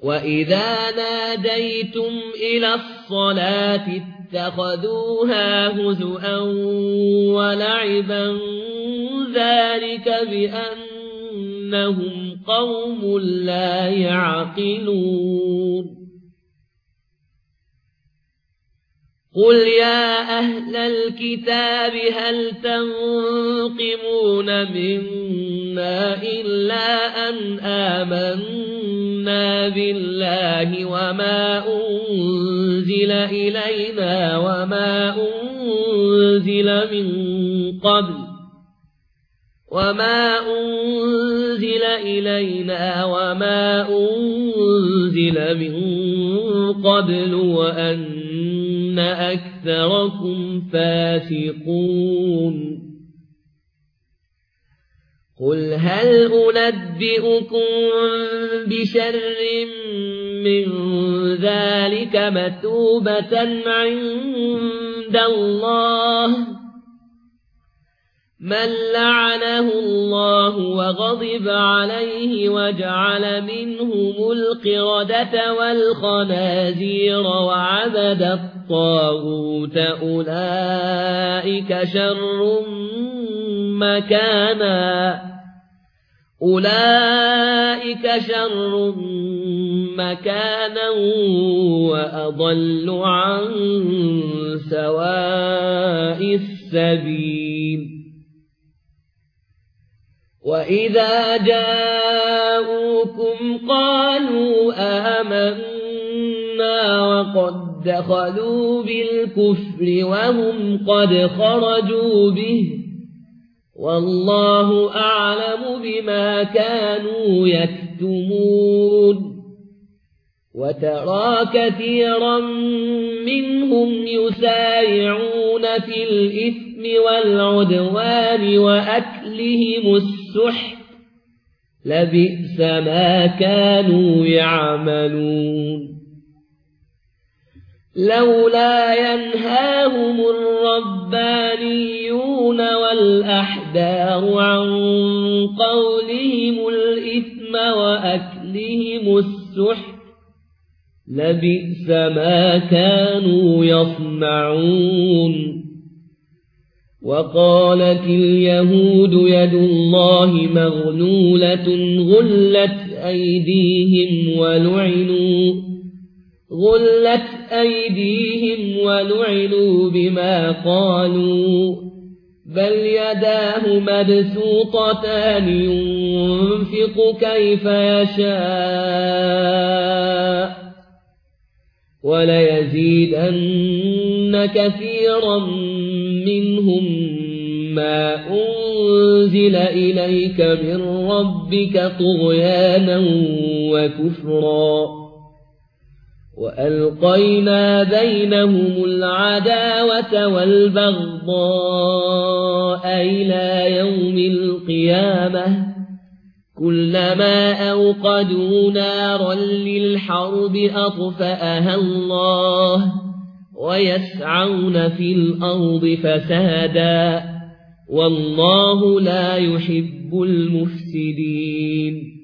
وإذا ناديتم إلى الصلاة اتخذوها هزؤا ولعبا ذلك بأنهم قوم لا يعقلون قل يا أهل الكتاب هل تنقمون منا إلا أن آمنا بالله وما أنزل إلينا وما أنزل من قبل وأن أكثركم فاسقون قل هل أنبئكم بشر من ذلك مثوبة عند الله من لعنه الله وغضب عليه وجعل منهم القردة والخنازير وعبد الطاغوت أولئك شر مكانا وأضل عن سواء السبيل وإذا جاءوكم قالوا آمنا وقد دخلوا بالكفر وهم قد خرجوا به والله أعلم بما كانوا يكتمون وترى كثيرا منهم يسارعون في الإثم والعدوان وأكلهم السحت لبئس ما كانوا يعملون لولا ينهاهم الربانيون والأحبار عن قولهم الإثم وأكلهم السحت لبئس ما كانوا يصنعون وقالت اليهود يد الله مغلولة غلت أيديهم ولعنوا بما قالوا بل يداه مبسوطتان ينفق كيف يشاء وليزيدن كثيرا منهم ما أنزل إليك من ربك طغيانا وكفرا وألقينا بينهم العداوة والبغضاء إلى يوم القيامة كلما أوقدوا نارا للحرب أطفأها الله ويسعون في الأرض فسادا والله لا يحب المفسدين